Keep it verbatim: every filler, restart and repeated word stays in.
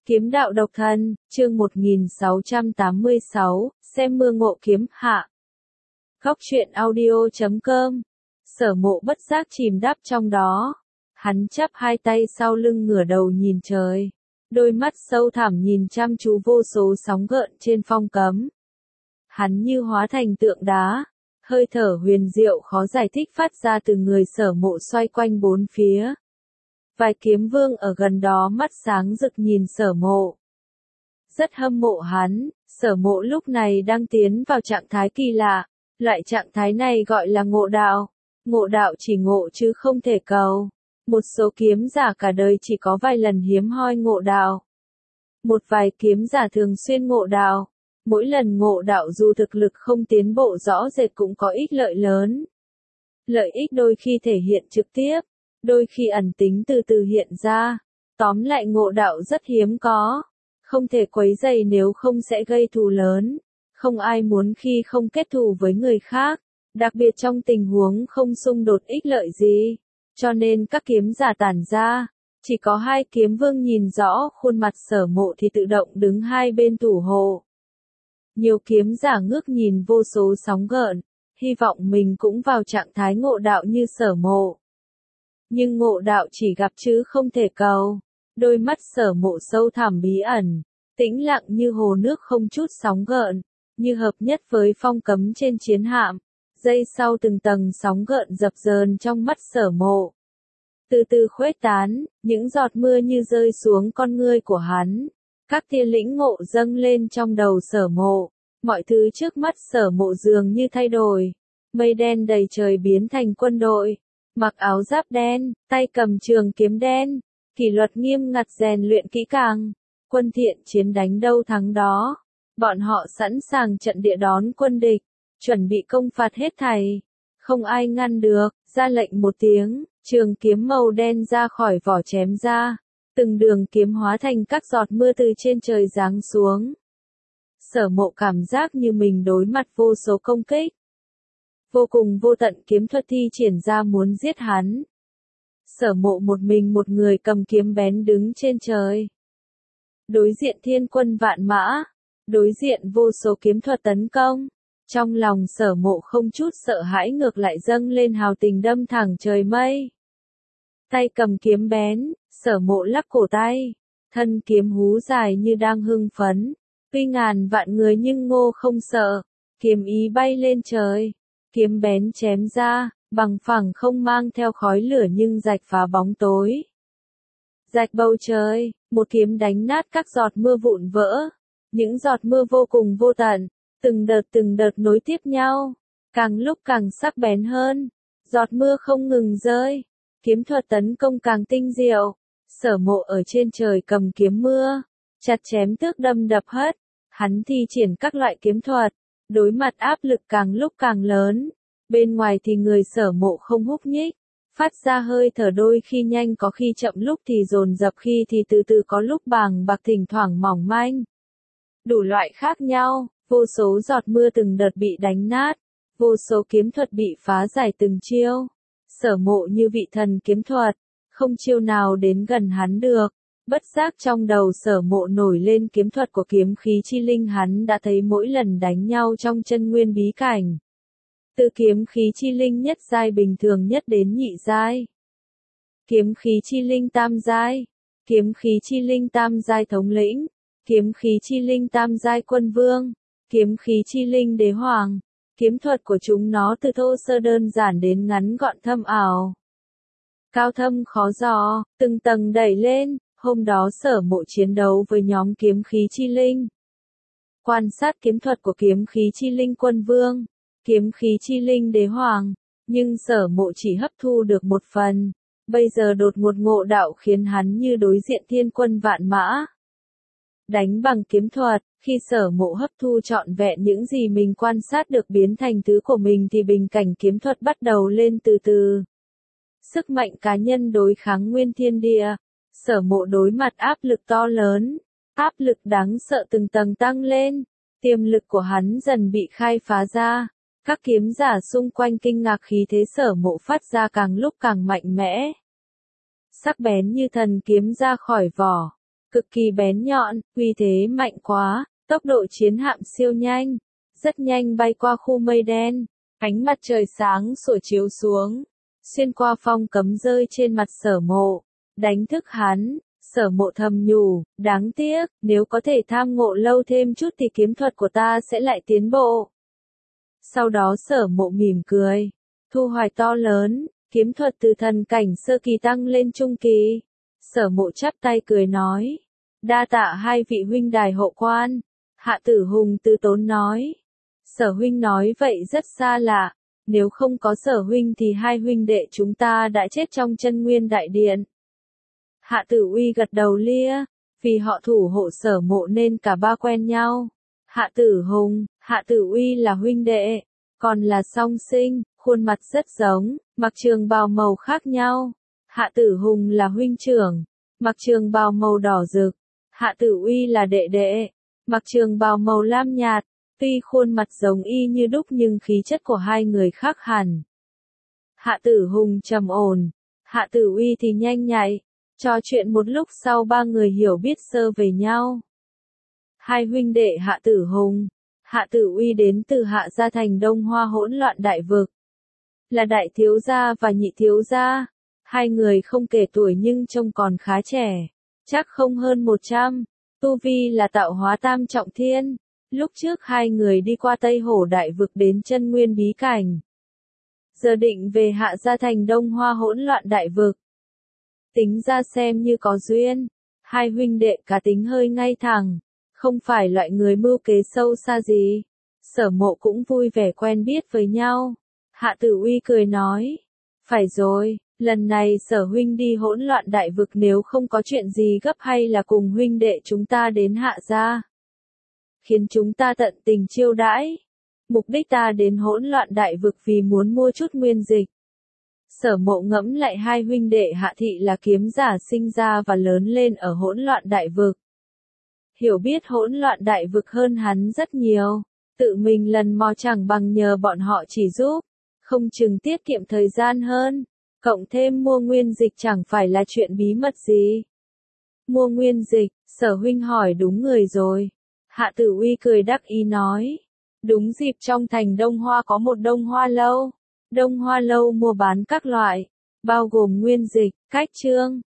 Kiếm đạo độc thân, chương một nghìn sáu trăm tám mươi sáu, xem mưa ngộ kiếm, hạ. Góc truyện audio chấm com. Sở Mộ bất giác chìm đắm trong đó. Hắn chắp hai tay sau lưng ngửa đầu nhìn trời. Đôi mắt sâu thẳm nhìn chăm chú vô số sóng gợn trên phong cấm. Hắn như hóa thành tượng đá. Hơi thở huyền diệu khó giải thích phát ra từ người Sở Mộ xoay quanh bốn phía. Vài kiếm vương ở gần đó mắt sáng rực nhìn Sở Mộ. Rất hâm mộ hắn, Sở Mộ lúc này đang tiến vào trạng thái kỳ lạ. Loại trạng thái này gọi là ngộ đạo. Ngộ đạo chỉ ngộ chứ không thể cầu. Một số kiếm giả cả đời chỉ có vài lần hiếm hoi ngộ đạo. Một vài kiếm giả thường xuyên ngộ đạo. Mỗi lần ngộ đạo dù thực lực không tiến bộ rõ rệt cũng có ích lợi lớn. Lợi ích đôi khi thể hiện trực tiếp, đôi khi ẩn tính từ từ hiện ra. Tóm lại ngộ đạo rất hiếm có. Không thể quấy rầy nếu không sẽ gây thù lớn. Không ai muốn khi không kết thù với người khác. Đặc biệt trong tình huống không xung đột ích lợi gì. Cho nên các kiếm giả tản ra. Chỉ có hai kiếm vương nhìn rõ khuôn mặt Sở Mộ thì tự động đứng hai bên thủ hộ. Nhiều kiếm giả ngước nhìn vô số sóng gợn. Hy vọng mình cũng vào trạng thái ngộ đạo như Sở Mộ. Nhưng ngộ đạo chỉ gặp chứ không thể cầu. Đôi mắt Sở Mộ sâu thẳm bí ẩn, tĩnh lặng như hồ nước không chút sóng gợn, như hợp nhất với phong cấm trên chiến hạm. Giây sau từng tầng sóng gợn dập dờn trong mắt Sở Mộ. Từ từ khuếch tán, những giọt mưa như rơi xuống con ngươi của hắn. Các tia lĩnh ngộ dâng lên trong đầu Sở Mộ. Mọi thứ trước mắt Sở Mộ dường như thay đổi. Mây đen đầy trời biến thành quân đội. Mặc áo giáp đen, tay cầm trường kiếm đen, kỷ luật nghiêm ngặt rèn luyện kỹ càng, quân thiện chiến đánh đâu thắng đó. Bọn họ sẵn sàng trận địa đón quân địch, chuẩn bị công phạt hết thảy. Không ai ngăn được, ra lệnh một tiếng, trường kiếm màu đen ra khỏi vỏ chém ra. Từng đường kiếm hóa thành các giọt mưa từ trên trời giáng xuống. Sở Mộ cảm giác như mình đối mặt vô số công kích. Vô cùng vô tận kiếm thuật thi triển ra muốn giết hắn. Sở Mộ một mình một người cầm kiếm bén đứng trên trời. Đối diện thiên quân vạn mã. Đối diện vô số kiếm thuật tấn công. Trong lòng Sở Mộ không chút sợ hãi ngược lại dâng lên hào tình đâm thẳng trời mây. Tay cầm kiếm bén, Sở Mộ lắc cổ tay. Thân kiếm hú dài như đang hưng phấn. Tuy ngàn vạn người nhưng ngô không sợ. Kiếm ý bay lên trời. Kiếm bén chém ra, bằng phẳng không mang theo khói lửa nhưng rạch phá bóng tối. Rạch bầu trời, một kiếm đánh nát các giọt mưa vụn vỡ. Những giọt mưa vô cùng vô tận, từng đợt từng đợt nối tiếp nhau, càng lúc càng sắc bén hơn. Giọt mưa không ngừng rơi, kiếm thuật tấn công càng tinh diệu. Sở Mộ ở trên trời cầm kiếm mưa, chặt chém tước đâm đập hất. Hắn thi triển các loại kiếm thuật. Đối mặt áp lực càng lúc càng lớn. Bên ngoài thì người Sở Mộ không húc nhích. Phát ra hơi thở đôi khi nhanh có khi chậm lúc thì dồn dập khi thì từ từ có lúc bàng bạc thỉnh thoảng mỏng manh. Đủ loại khác nhau, vô số giọt mưa từng đợt bị đánh nát. Vô số kiếm thuật bị phá giải từng chiêu. Sở Mộ như vị thần kiếm thuật. Không chiêu nào đến gần hắn được. Bất giác trong đầu Sở Mộ nổi lên kiếm thuật của kiếm khí chi linh hắn đã thấy mỗi lần đánh nhau trong chân nguyên bí cảnh. Từ kiếm khí chi linh nhất giai bình thường nhất đến nhị giai. Kiếm khí chi linh tam giai. Kiếm khí chi linh tam giai thống lĩnh. Kiếm khí chi linh tam giai quân vương. Kiếm khí chi linh đế hoàng. Kiếm thuật của chúng nó từ thô sơ đơn giản đến ngắn gọn thâm ảo. Cao thâm khó dò, từng tầng đẩy lên. Hôm đó Sở Mộ chiến đấu với nhóm kiếm khí chi linh. Quan sát kiếm thuật của kiếm khí chi linh quân vương, kiếm khí chi linh đế hoàng, nhưng Sở Mộ chỉ hấp thu được một phần. Bây giờ đột ngột ngộ đạo khiến hắn như đối diện thiên quân vạn mã. Đánh bằng kiếm thuật, khi Sở Mộ hấp thu trọn vẹn những gì mình quan sát được biến thành thứ của mình thì bình cảnh kiếm thuật bắt đầu lên từ từ. Sức mạnh cá nhân đối kháng nguyên thiên địa. Sở Mộ đối mặt áp lực to lớn, áp lực đáng sợ từng tầng tăng lên, tiềm lực của hắn dần bị khai phá ra. Các kiếm giả xung quanh kinh ngạc khí thế Sở Mộ phát ra càng lúc càng mạnh mẽ. Sắc bén như thần kiếm ra khỏi vỏ, cực kỳ bén nhọn, uy thế mạnh quá, tốc độ chiến hạm siêu nhanh, rất nhanh bay qua khu mây đen, ánh mặt trời sáng sủa chiếu xuống, xuyên qua phong cấm rơi trên mặt Sở Mộ, đánh thức hắn. Sở Mộ thầm nhủ, đáng tiếc, nếu có thể tham ngộ lâu thêm chút thì kiếm thuật của ta sẽ lại tiến bộ. Sau đó Sở Mộ mỉm cười, thu hoạch to lớn, kiếm thuật từ thần cảnh sơ kỳ tăng lên trung kỳ. Sở Mộ chắp tay cười nói, đa tạ hai vị huynh đài hộ quan. Hạ Tử Hùng từ tốn nói, Sở huynh nói vậy rất xa lạ, nếu không có Sở huynh thì hai huynh đệ chúng ta đã chết trong Chân Nguyên Đại Điện. Hạ Tử Uy gật đầu lia, vì họ thủ hộ Sở Mộ nên cả ba quen nhau. Hạ Tử Hùng, Hạ Tử Uy là huynh đệ, còn là song sinh, khuôn mặt rất giống, mặc trường bào màu khác nhau. Hạ Tử Hùng là huynh trưởng, mặc trường bào màu đỏ rực. Hạ Tử Uy là đệ đệ, mặc trường bào màu lam nhạt. Tuy khuôn mặt giống y như đúc nhưng khí chất của hai người khác hẳn. Hạ Tử Hùng trầm ổn, Hạ Tử Uy thì nhanh nhạy. Trò chuyện một lúc sau ba người hiểu biết sơ về nhau. Hai huynh đệ Hạ Tử Hùng, Hạ Tử Uy đến từ Hạ gia thành Đông Hoa hỗn loạn đại vực. Là đại thiếu gia và nhị thiếu gia. Hai người không kể tuổi nhưng trông còn khá trẻ. Chắc không hơn một trăm. Tu vi là tạo hóa tam trọng thiên. Lúc trước hai người đi qua Tây Hổ đại vực đến Chân Nguyên bí cảnh. Giờ định về Hạ gia thành Đông Hoa hỗn loạn đại vực. Tính ra xem như có duyên. Hai huynh đệ cá tính hơi ngay thẳng. Không phải loại người mưu kế sâu xa gì. Sở Mộ cũng vui vẻ quen biết với nhau. Hạ Tử Uy cười nói. Phải rồi, lần này Sở huynh đi hỗn loạn đại vực nếu không có chuyện gì gấp hay là cùng huynh đệ chúng ta đến Hạ gia. Khiến chúng ta tận tình chiêu đãi. Mục đích ta đến hỗn loạn đại vực vì muốn mua chút nguyên dịch. Sở Mộ ngẫm lại hai huynh đệ Hạ thị là kiếm giả sinh ra và lớn lên ở hỗn loạn đại vực. Hiểu biết hỗn loạn đại vực hơn hắn rất nhiều. Tự mình lần mò chẳng bằng nhờ bọn họ chỉ giúp. Không chừng tiết kiệm thời gian hơn. Cộng thêm mua nguyên dịch chẳng phải là chuyện bí mật gì. Mua nguyên dịch, Sở huynh hỏi đúng người rồi. Hạ Tử Uy cười đắc ý nói. Đúng dịp trong thành Đông Hoa có một Đông Hoa lâu. Đông Hoa lâu mua bán các loại, bao gồm nguyên dịch, cách chương,